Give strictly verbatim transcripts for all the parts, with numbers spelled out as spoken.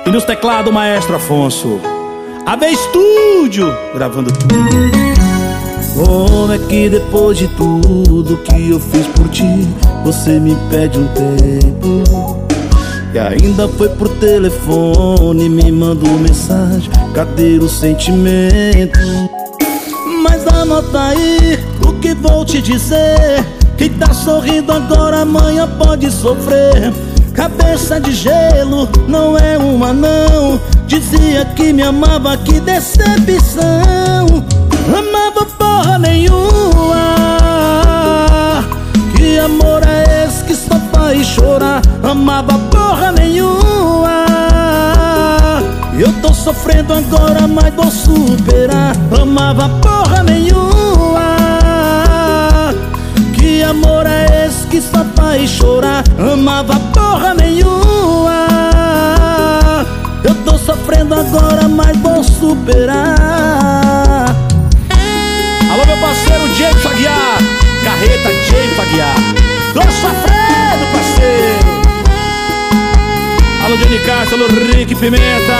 E nos teclados, o maestro Afonso. A B Estúdio, gravando tudo. Como é que depois de tudo que eu fiz por ti, você me pede um tempo? E ainda foi por telefone, me mandou mensagem, cadê o sentimento? Mas anota aí o que vou te dizer. Quem tá sorrindo agora, amanhã pode sofrer. Cabeça de gelo, não é uma não. Dizia que me amava, que decepção. Amava porra nenhuma. Que amor é esse que só faz chorar? Amava porra nenhuma. Eu tô sofrendo agora, mas vou superar. Amava porra nenhuma. Que amor é esse que só faz chorar? Amava porra nenhuma. Eu tô sofrendo agora, mas vou superar. Alô, meu parceiro James Aguiar, Carreta James Aguiar. Tô sofrendo, parceiro. Alô, Johnny Castro, alô, Rick Pimenta.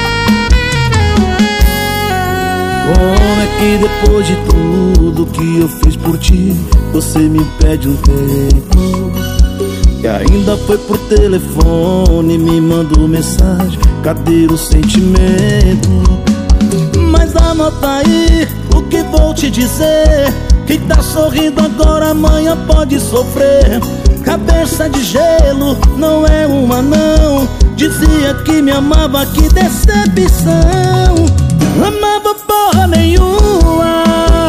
Como é que depois de tudo que eu fiz por ti, você me pede um tempo? E ainda foi por telefone, me mandou mensagem, cadê o sentimento? Mas anota aí o que vou te dizer. Quem tá sorrindo agora, amanhã pode sofrer. Cabeça de gelo, não é uma não. Dizia que me amava, que decepção. Amava porra nenhuma.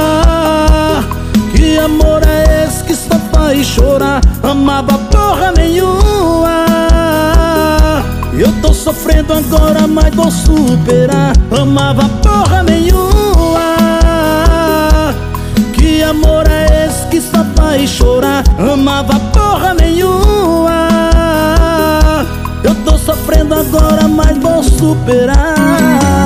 Que amor é esse que só faz chorar? Amava porra nenhuma. Eu tô sofrendo agora, mas vou superar. Amava porra nenhuma. Que amor é esse que só faz chorar? Amava porra nenhuma. Eu tô sofrendo agora, mas vou superar.